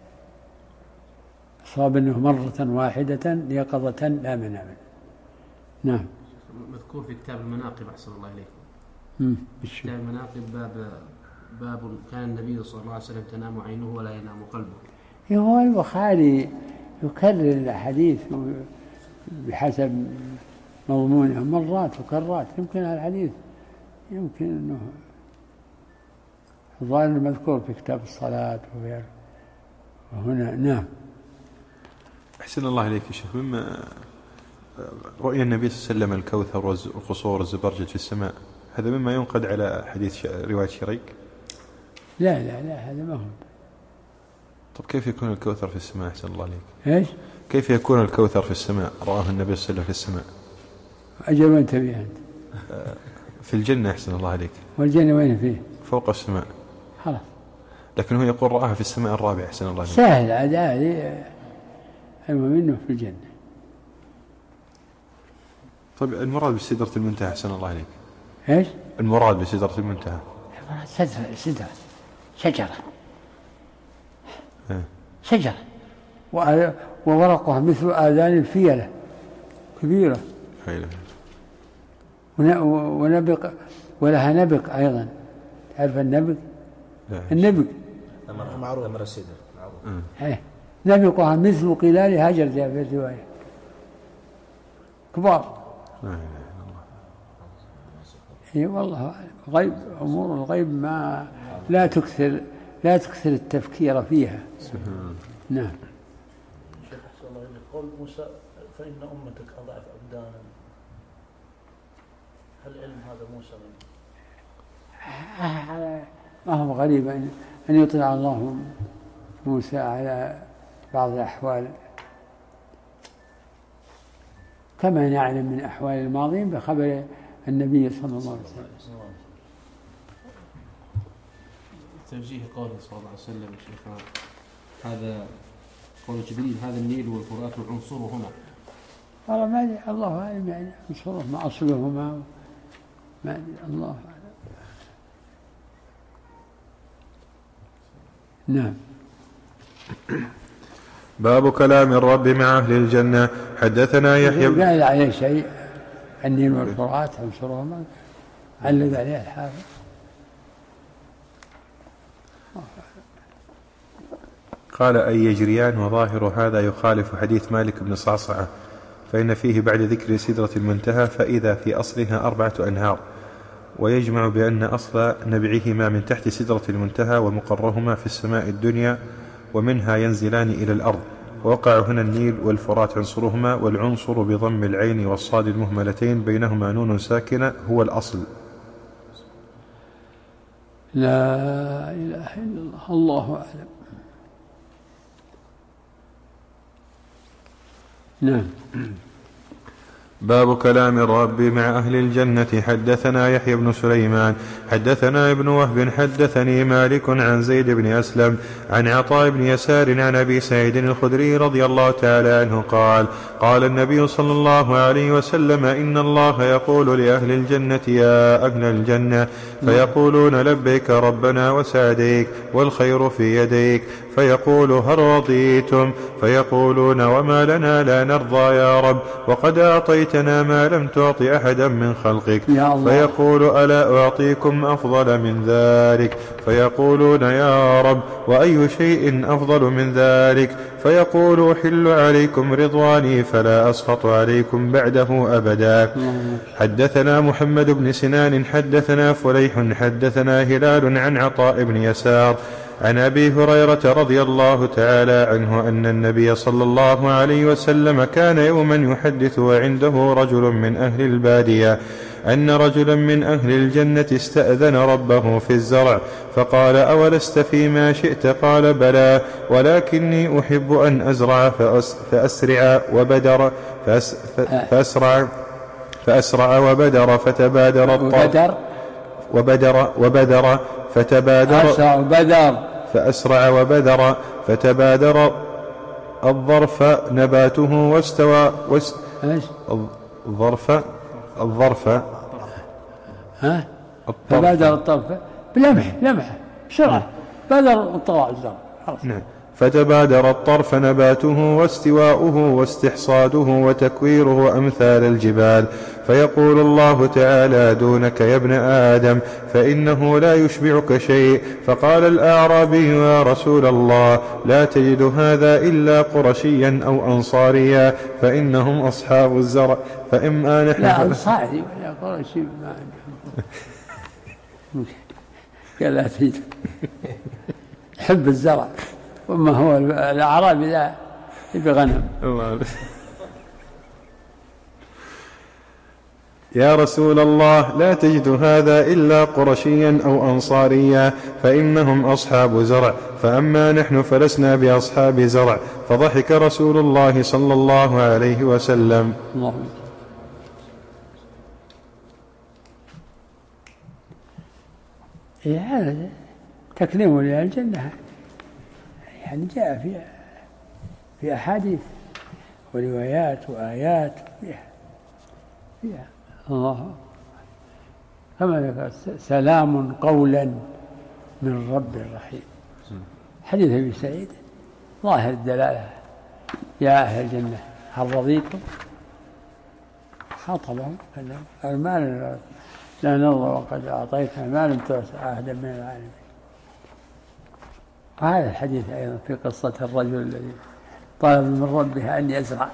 صاب أنه مرة واحدة يقظة لا مناما. نعم. مذكور في كتاب المناقب أحسن الله إليكم. امم كتاب المناقب باب باب كان النبي صلى الله عليه وسلم تنام عينه ولا ينام قلبه. هو البخاري يكرر الحديث بحسب مضمونه مرات وكرات. يمكن الحديث يمكن أنه الظاهر المذكور في كتاب الصلاة وغيره. وهنا نعم. أحسن الله إليك يا شيخ، مما رؤيا النبي صلى الله عليه وسلم الكوثر والقصور الزبرجد في السماء، هذا مما ينقد على حديث رواية شريك؟ لا لا لا، هذا ما هو. طب كيف يكون الكوثر في السماء أحسن الله عليك؟ إيش؟ كيف يكون الكوثر في السماء؟ رآه النبي صلى الله عليه وسلم في السماء. أجل وين تبيه أنت؟ في الجنة أحسن الله عليك. والجنة وين فيه؟ فوق السماء. خلاص. لكن هو يقول رآها في السماء الرابعة أحسن الله عليك. سهل عاد هذه، المهم منه في الجنة. طيب المراد بسدرة المنتهى أحسن الله عليك؟ إيش؟ المراد بسدرة المنتهى سدرة سدرة شجرة اه. شجرة وورقها مثل آذان الفيلة كبيرة، ونبق ولها نبق أيضا. تعرف النبق؟ النبق معروف تمر السدر معروف. نبقها مثل قلال هجر جاء في الرواية، كبار. اي والله غيب، امور الغيب ما لا تكثر لا تكثر التفكير فيها. نعم. شيخ أحسن الله إليك، قول موسى فإن أمتك أضعف أبدانا، هل علم هذا موسى منه؟ ما هو غريب أن أن يطلع الله موسى على بعض الأحوال كما نعلم من أحوال الماضين بخبر النبي صلى الله عليه وسلم. توجيه قوله صلى الله عليه وسلم شيخنا هذا قول جبريل هذا النيل والفرات عنصرهما. والله ما أدري الله أعلم يعني عنصرهما أصلهما ما أدري الله أعلم. نعم. باب كلام الرب مع أهل الجنة. حدثنا يحيى قال عليه شيء النيل والفرات عنصرهما علق عليه الحافظ. قال أي يجريان وظاهر هذا يخالف حديث مالك بن صعصعة فإن فيه بعد ذكر سدرة المنتهى فإذا في أصلها أربعة أنهار ويجمع بأن أصل نبعهما من تحت سدرة المنتهى ومقرهما في السماء الدنيا ومنها ينزلان إلى الأرض. ووقع هنا النيل والفرات عنصرهما والعنصر بضم العين والصاد المهملتين بينهما نون ساكنة هو الأصل. لا إله إلا الله الله أعلم. نعم. باب كلام الرب مع أهل الجنة. حدثنا يحيى بن سليمان حدثنا ابن وهب حدثني مالك عن زيد بن أسلم عن عطاء بن يسار عن أبي سعيد الخدري رضي الله تعالى عنه قال قال النبي صلى الله عليه وسلم إن الله يقول لأهل الجنة يا أهل الجنة فيقولون لبيك ربنا وسعديك والخير في يديك فيقول هل رضيتم فيقولون وما لنا لا نرضى يا رب وقد أعطيتنا ما لم تعط أحدا من خلقك فيقول ألا أعطيكم أفضل من ذلك فيقولون يا رب وأي شيء أفضل من ذلك فيقول أحل عليكم رضواني فلا أسخط عليكم بعده أبدا. حدثنا محمد بن سنان حدثنا فليح حدثنا هلال عن عطاء بن يسار عن أبي هريرة رضي الله تعالى عنه أن النبي صلى الله عليه وسلم كان يوما يحدث وعنده رجل من أهل البادية أن رجلا من أهل الجنة استأذن ربه في الزرع فقال أولست فيما شئت قال بلى ولكني أحب أن أزرع فأسرع وبدر فأسرع فأسرع وبدر فتبادر الطرف وبدر وبدر فتبادر أسرع وبدر فأسرع وبدر فتبادر الظرف نباته واستوى واست... الظرف الظرف ها فبادر الطرف بلمح لمح بسرعة بدر وطلع الزرع. نعم. فتبادر الطرف نباته واستواؤه واستحصاده وتكويره أمثال الجبال فيقول الله تعالى دونك يا ابن آدم فإنه لا يشبعك شيء. فقال الأعرابي يا رسول الله لا تجد هذا إلا قرشيا أو أنصاريا فإنهم أصحاب الزرع فإما نحن لا أنصاري ولا قرشي ما عندهم قال لا تجد حب الزرع وما هو الأعرابي لا يبي غنم. يا رسول الله لا تجد هذا إلا قرشيا أو أنصاريا فإنهم أصحاب زرع فأما نحن فلسنا بأصحاب زرع. فضحك رسول الله صلى الله عليه وسلم. الله. هذا تكليم لأهل الجنة يعني جاء في في أحاديث وروايات وآيات فيها فيها الله كما ذكر سلام قولا من رب رحيم. حديث أبي سعيد ظاهر الدلالة يا أهل الجنة هل رضيتم خاطبهم المال لا نرضى وقد أعطيتنا ما لم تؤت أحدا من العالمين. وهذا الحديث أيضا في قصة الرجل الذي طلب من ربه أن يزرع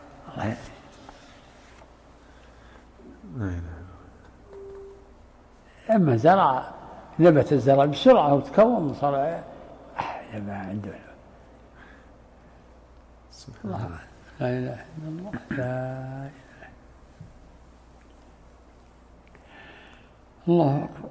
لما زرع نبت الزرع بسرعة وتكون صار ما عنده الله. لا إله إلا الله لا إله الله أكبر.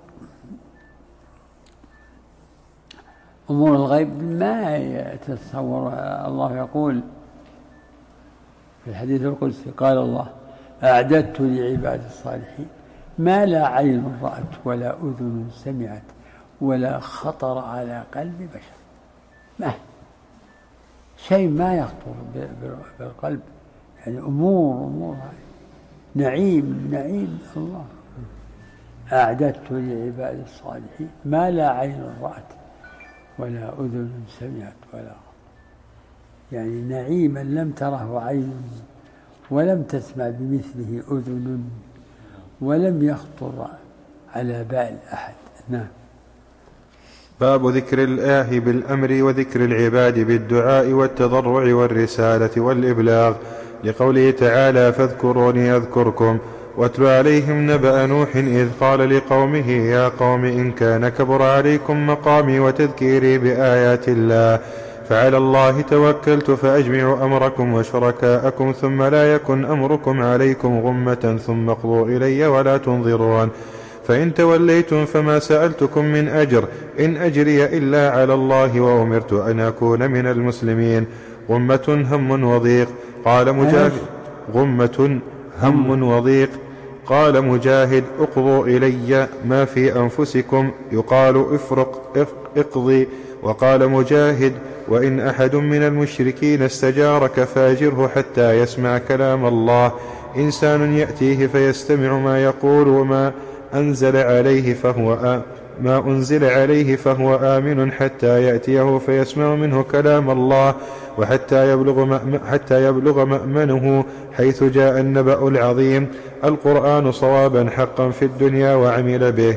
أمور الغيب ما يتصور. الله يقول في الحديث القدسي قال الله أعددت لعباد الصالحين ما لا عين رأت ولا أذن سمعت ولا خطر على قلب بشر. ما شيء ما يخطر بالقلب، يعني أمور أمور نعيم نعيم الله. أعددت لعباد الصالحين ما لا عين رأت ولا أذن سمعت ولا خطر، يعني نعيما لم تره عين ولم تسمع بمثله أذن ولم يخطر على بال أحد. نعم. باب ذكر الله بالأمر وذكر العباد بالدعاء والتضرع والرسالة والإبلاغ، لقوله تعالى فاذكروني أذكركم. واتل عليهم نبأ نوح إذ قال لقومه يا قوم إن كان كبر عليكم مقامي وتذكيري بآيات الله فعلى الله توكلت فأجمعوا أمركم وشركاءكم ثم لا يكن أمركم عليكم غمة ثم اقضوا إلي ولا تنظرون. فإن توليتم فما سألتكم من أجر إن أجري إلا على الله وأمرت أن أكون من المسلمين. غمة هم وضيق قال مجاهد غمة هم وضيق قال مجاهد اقضوا إلي ما في أنفسكم يقال افرق اقضي. وقال مجاهد وإن أحد من المشركين استجارك فاجره حتى يسمع كلام الله. إنسان يأتيه فيستمع ما يقول وما أنزل عليه فهو ما أنزل عليه فهو آمن حتى يأتيه فيسمع منه كلام الله وحتى يبلغ حتى يبلغ مأمنه حيث جاء النبأ العظيم. القرآن صوابا حقا في الدنيا وعمل به.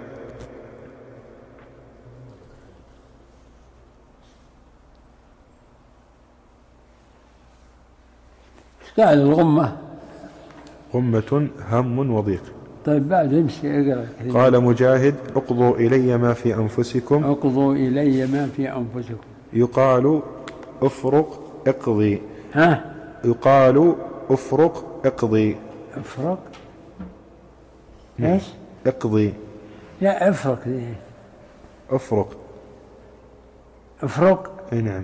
قال الغمة غمة هم وضيق. طيب بعد امشي اقرأ. قال مجاهد اقضوا إلي ما في أنفسكم اقضوا إلي ما في أنفسكم يقال افرق اقضي. ها يقال افرق اقضي. افرق ايش اقضي لا افرق ليه؟ افرق افرق اي نعم.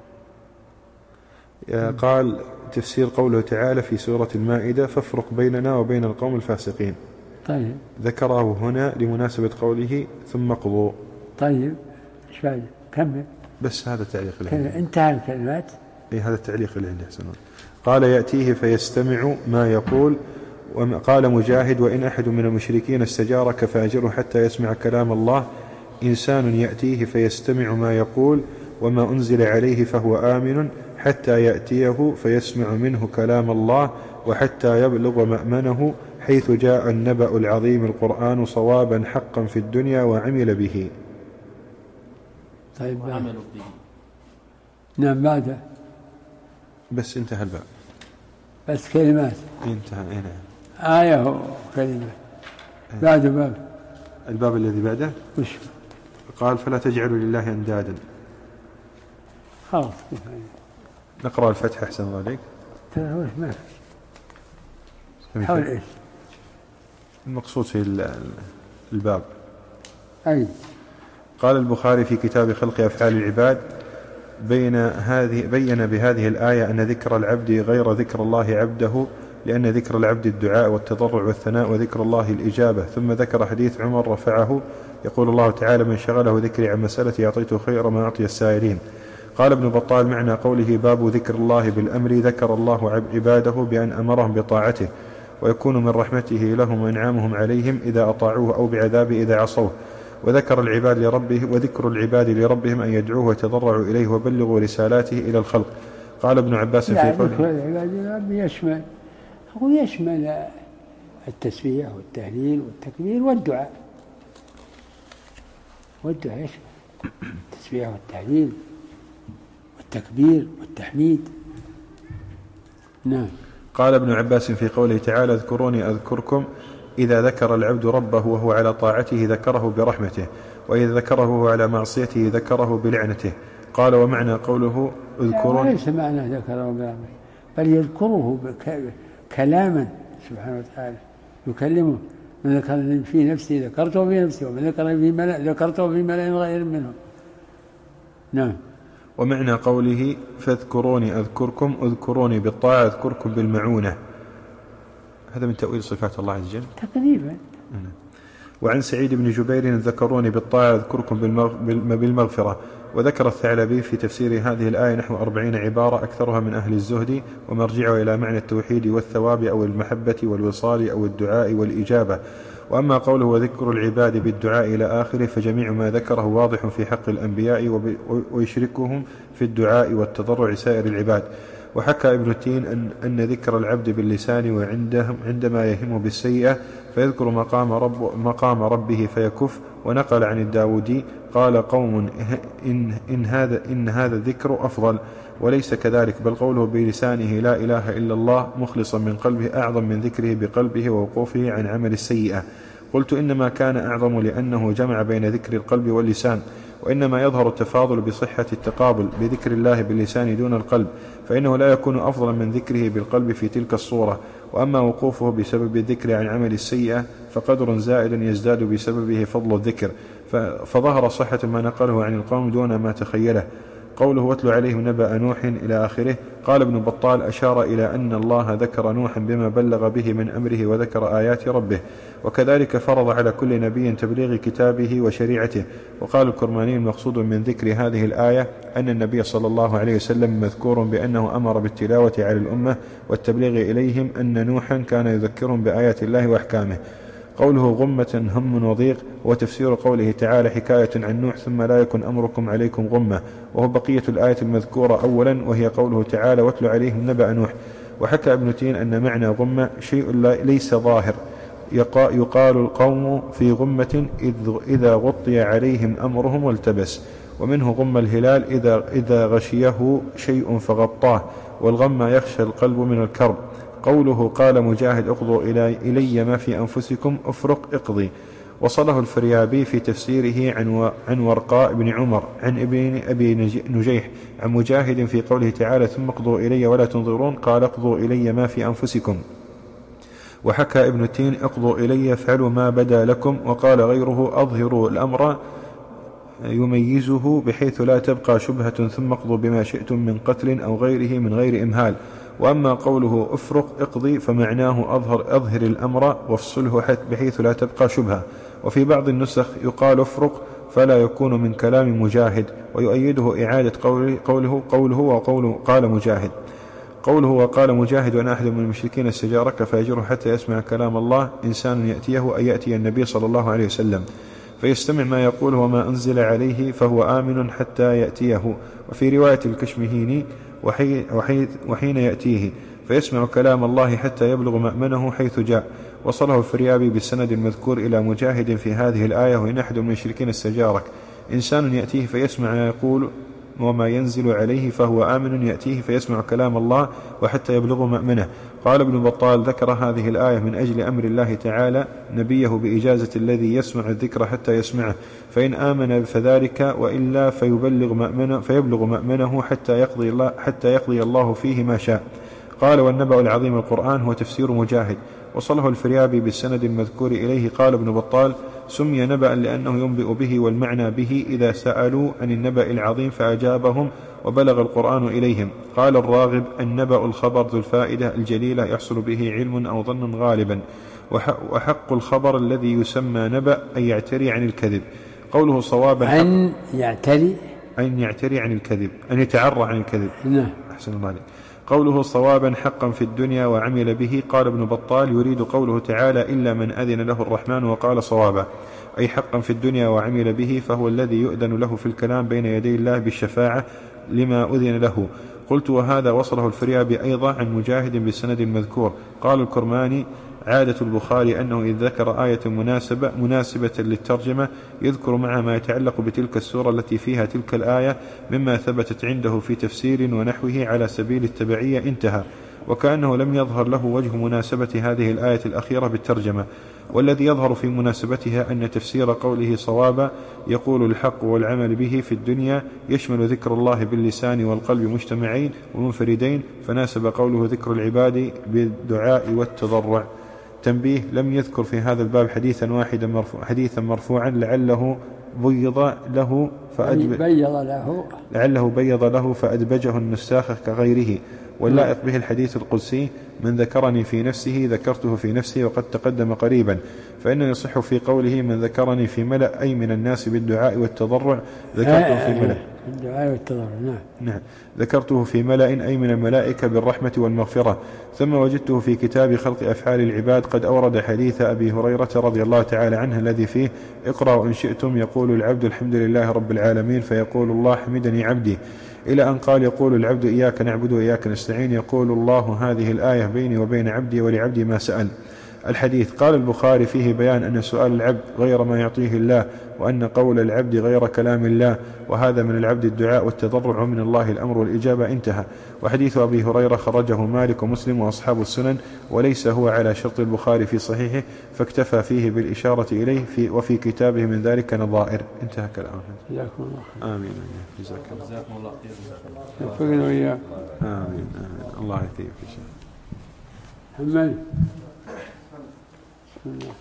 قال تفسير قوله تعالى في سورة المائدة فافرق بيننا وبين القوم الفاسقين. طيب ذكره هنا لمناسبة قوله ثم اقضوا. طيب ايش بعد؟ كمل. بس هذا التعليق اللي عندي. انتهى الكلمات. اي هذا التعليق اللي عندي حسنون. قال يأتيه فيستمع ما يقول. وقال مجاهد وإن أحد من المشركين استجارك فأجره حتى يسمع كلام الله. إنسان يأتيه فيستمع ما يقول وما أنزل عليه فهو آمن حتى يأتيه فيسمع منه كلام الله وحتى يبلغ مأمنه حيث جاء النبأ العظيم. القرآن صوابا حقا في الدنيا وعمل به. طيب وعمل به. نعم بعده. بس انتهى الباب. بس كلمات. انتهى. اي نعم. آية وكلمة. بعده باب. الباب الذي بعده وش قال فلا تجعلوا لله أندادا. خلاص نقرأ الفتح أحسن الله عليك. ترى وش ما حول إيش المقصود في الباب. أي قال البخاري في كتاب خلق أفعال العباد بين هذه بين بهذه الآية أن ذكر العبد غير ذكر الله عبده لأن ذكر العبد الدعاء والتضرع والثناء وذكر الله الإجابة. ثم ذكر حديث عمر رفعه يقول الله تعالى من شغله ذكري عن مسألتي أعطيته خير ما أعطي السائلين. قال ابن بطال معنى قوله باب ذكر الله بالأمر ذكر الله عباده بأن أمرهم بطاعته ويكون من رحمته لهم وإنعامهم عليهم إذا أطاعوه أو بعذابه إذا عصوه. وذكر العباد لربه وذكر العباد لربهم أن يدعوه ويتضرعوا إليه وبلغوا رسالاته إلى الخلق. قال ابن عباس في قوله ذكر العباد لربه يشمل أقول يشمل التسبيح والتهليل والتكبير والدعاء. والدعاء يشمل التسبيح والتهليل والتكبير والتحميد. نعم. قال ابن عباس في قوله تعالى اذكروني أذكركم إذا ذكر العبد ربه وهو على طاعته ذكره برحمته وإذا ذكره وهو على معصيته ذكره بلعنته. قال ومعنى قوله اذكروني ليس معنى ذكره برحمته بل يذكره كلاما سبحانه وتعالى يكلمه. من ذكر في نفسي ذكرته في نفسي ومن ذكر في ملأ ذكرته في ملأ غير منه. نعم. ومعنى قوله فاذكروني أذكركم اذكروني بالطاعة اذكركم بالمعونة هذا من تأويل صفات الله عز وجل تقريبا. وعن سعيد بن جبير ذكروني بالطاعة أذكركم بالمغفرة. وذكر الثعلبي في تفسير هذه الآية نحو أربعين عبارة أكثرها من أهل الزهد ومرجعه إلى معنى التوحيد والثواب أو المحبة والوصال أو الدعاء والإجابة. وأما قوله وذكر العباد بالدعاء إلى آخره فجميع ما ذكره واضح في حق الأنبياء ويشركهم في الدعاء والتضرع سائر العباد. وحكى ابن تين أن, أن ذكر العبد باللسان وعندهم عندما يهم بالسيئة فيذكر مقام, رب مقام ربه فيكف. ونقل عن الداودي قال قوم إن, إن, هذا إن هذا الذكر أفضل، وليس كذلك، بل قوله بلسانه لا إله إلا الله مخلصا من قلبه أعظم من ذكره بقلبه ووقوفه عن عمل السيئة. قلت إنما كان أعظم لأنه جمع بين ذكر القلب واللسان، وإنما يظهر التفاضل بصحة التقابل بذكر الله باللسان دون القلب، فإنه لا يكون أفضلا من ذكره بالقلب في تلك الصورة. وأما وقوفه بسبب الذكر عن عمل السيئة فقدر زائد يزداد بسببه فضل الذكر، فظهر صحة ما نقله عن القوم دون ما تخيله. قوله واتل عليهم نبأ نوح إلى آخره. قال ابن بطال أشار إلى أن الله ذكر نوحا بما بلغ به من أمره وذكر آيات ربه، وكذلك فرض على كل نبي تبليغ كتابه وشريعته. وقال الكرماني المقصود من ذكر هذه الآية أن النبي صلى الله عليه وسلم مذكور بأنه أمر بالتلاوة على الأمة والتبليغ إليهم أن نوحا كان يذكرهم بآيات الله وأحكامه. قوله غمة هم وضيق وتفسير قوله تعالى حكاية عن نوح ثم لا يكن أمركم عليكم غمة، وهو بقية الآية المذكورة أولا، وهي قوله تعالى واتل عليهم نبأ نوح. وحكى ابن تين أن معنى غمة شيء ليس ظاهر، يقال القوم في غمة إذا غطي عليهم أمرهم والتبس، ومنه غم الهلال إذا, إذا غشيه شيء فغطاه، والغم يخشى القلب من الكرب. قوله قال مجاهد اقضوا إلي, إلي ما في أنفسكم أفرق اقضي. وصله الفريابي في تفسيره عن, عن ورقاء بن عمر عن ابن أبي نجيح عن مجاهد في قوله تعالى ثم اقضوا إلي ولا تنظرون قال اقضوا إلي ما في أنفسكم. وحكى ابن التين اقضوا إلي فعلوا ما بدا لكم. وقال غيره أظهروا الأمر يميزه بحيث لا تبقى شبهة ثم اقضوا بما شئتم من قتل أو غيره من غير إمهال. وأما قوله افرق اقضي فمعناه أظهر, أظهر الأمر وافصله بحيث لا تبقى شبهة. وفي بعض النسخ يقال افرق فلا يكون من كلام مجاهد، ويؤيده إعادة قوله قوله, قوله وقوله قال مجاهد. قوله وقال مجاهد وأن أحد من المشركين استجارك فيجره حتى يسمع كلام الله إنسان يأتيه أن يأتي النبي صلى الله عليه وسلم فيستمع ما يقول وما أنزل عليه فهو آمن حتى يأتيه. وفي رواية الكشمهيني وحي وحي وحين يأتيه فيسمع كلام الله حتى يبلغ مأمنه حيث جاء. وصله الفريابي بالسند المذكور إلى مجاهد في هذه الآية وإن أحد من المشركين استجارك إنسان يأتيه فيسمع ما يقول وما ينزل عليه فهو آمن يأتيه فيسمع كلام الله وحتى يبلغ مأمنه. قال ابن بطال ذكر هذه الآية من أجل أمر الله تعالى نبيه بإجازة الذي يسمع الذكر حتى يسمعه، فإن آمن فذلك وإلا فيبلغ مأمنه فيبلغ مأمنه حتى يقضي الله, حتى يقضي الله فيه ما شاء. قال والنبأ العظيم القرآن هو تفسير مجاهد. وصله الفريابي بالسند المذكور إليه. قال ابن بطال سمي نبأ لأنه ينبئ به، والمعنى به إذا سألوا عن النبأ العظيم فأجابهم وبلغ القرآن إليهم. قال الراغب النبأ الخبر ذو الفائدة الجليلة يحصل به علم أو ظن غالبا، وحق الخبر الذي يسمى نبأ أن يعتري عن الكذب. قوله صوابا أن يعتري أن يعتري عن الكذب أن يتعرى عن الكذب. نعم. أحسن الله عليك. قوله صوابا حقا في الدنيا وعمل به. قال ابن بطال يريد قوله تعالى إلا من أذن له الرحمن وقال صوابا، أي حقا في الدنيا وعمل به، فهو الذي يؤذن له في الكلام بين يدي الله بالشفاعة لما أذن له. قلت وهذا وصله الفريابي أيضا عن مجاهد بالسند المذكور. قال الكرماني عادة البخاري أنه إذ ذكر آية مناسبة, مناسبة للترجمة يذكر معها ما يتعلق بتلك السورة التي فيها تلك الآية مما ثبتت عنده في تفسير ونحوه على سبيل التبعية انتهى، وكأنه لم يظهر له وجه مناسبة هذه الآية الأخيرة بالترجمة. والذي يظهر في مناسبتها أن تفسير قوله صوابا يقول الحق والعمل به في الدنيا يشمل ذكر الله باللسان والقلب مجتمعين ومنفردين، فناسب قوله ذكر العباد بالدعاء والتضرع. تنبيه: لم يذكر في هذا الباب حديثا واحدا مرفوع حديثا مرفوعا لعله بيض له فأدب بيض له لعله بيض له فأدبجه النساخ كغيره. واللائق به الحديث القدسي: من ذكرني في نفسه ذكرته في نفسي، وقد تقدم قريبا. فإنه يصح في قوله: من ذكرني في ملأ، أي من الناس بالدعاء والتضرع ذكرته في ملأ. الدعاء والتضرع، نعم. نعم. ذكرته في ملأ، أي من الملائكة بالرحمة والمغفرة. ثم وجدته في كتاب خلق أفعال العباد قد أورد حديث أبي هريرة رضي الله تعالى عنه الذي فيه: اقرأوا إن شئتم يقول العبد الحمد لله رب العالمين، فيقول الله حمدني عبدي، إلى أن قال: يقول العبد إياك نعبد وإياك نستعين، يقول الله هذه الآية بيني وبين عبدي ولعبدي ما سأل. الحديث. قال البخاري: فيه بيان أن سؤال العبد غير ما يعطيه الله، وأن قول العبد غير كلام الله، وهذا من العبد الدعاء والتضرع، من الله الأمر والإجابة. انتهى. وحديث أبي هريرة خرجه مالك ومسلم وأصحاب السنن، وليس هو على شرط البخاري في صحيحه، فاكتفى فيه بالإشارة إليه في وفي كتابه من ذلك نظائر. انتهى كلامه. جزاكم الله خير. آمين. جزاك الله خير. وفقنا وإياك. آمين. آمين. الله يثيبك يا شيخ محمد. بسم الله.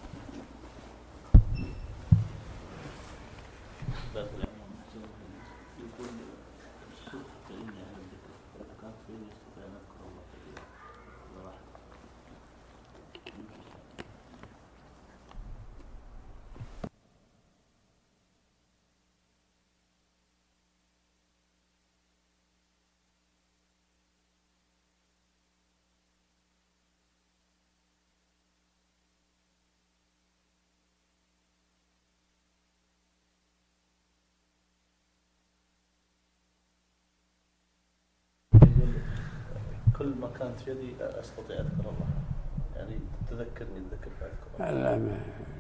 كل ما كانت في يدي أستطيع أذكر الله، يعني تذكرني الذكر أذكر الله. لا، ما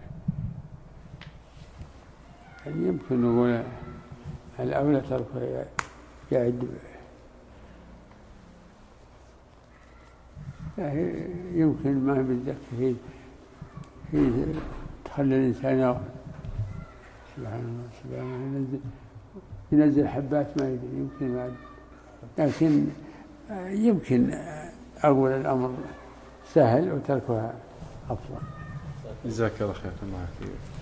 يعني يمكن نقول الأولى ترك يعد، يعني يمكن ما بالذكر في في تخلي الإنسان يغفل. سبحان الله سبحان الله ينزل ينزل حبات ما يدري، يمكن ما، لكن يمكن أقول الأمر سهل وتركها أفضل. جزاك الله خير. الله يحفظك.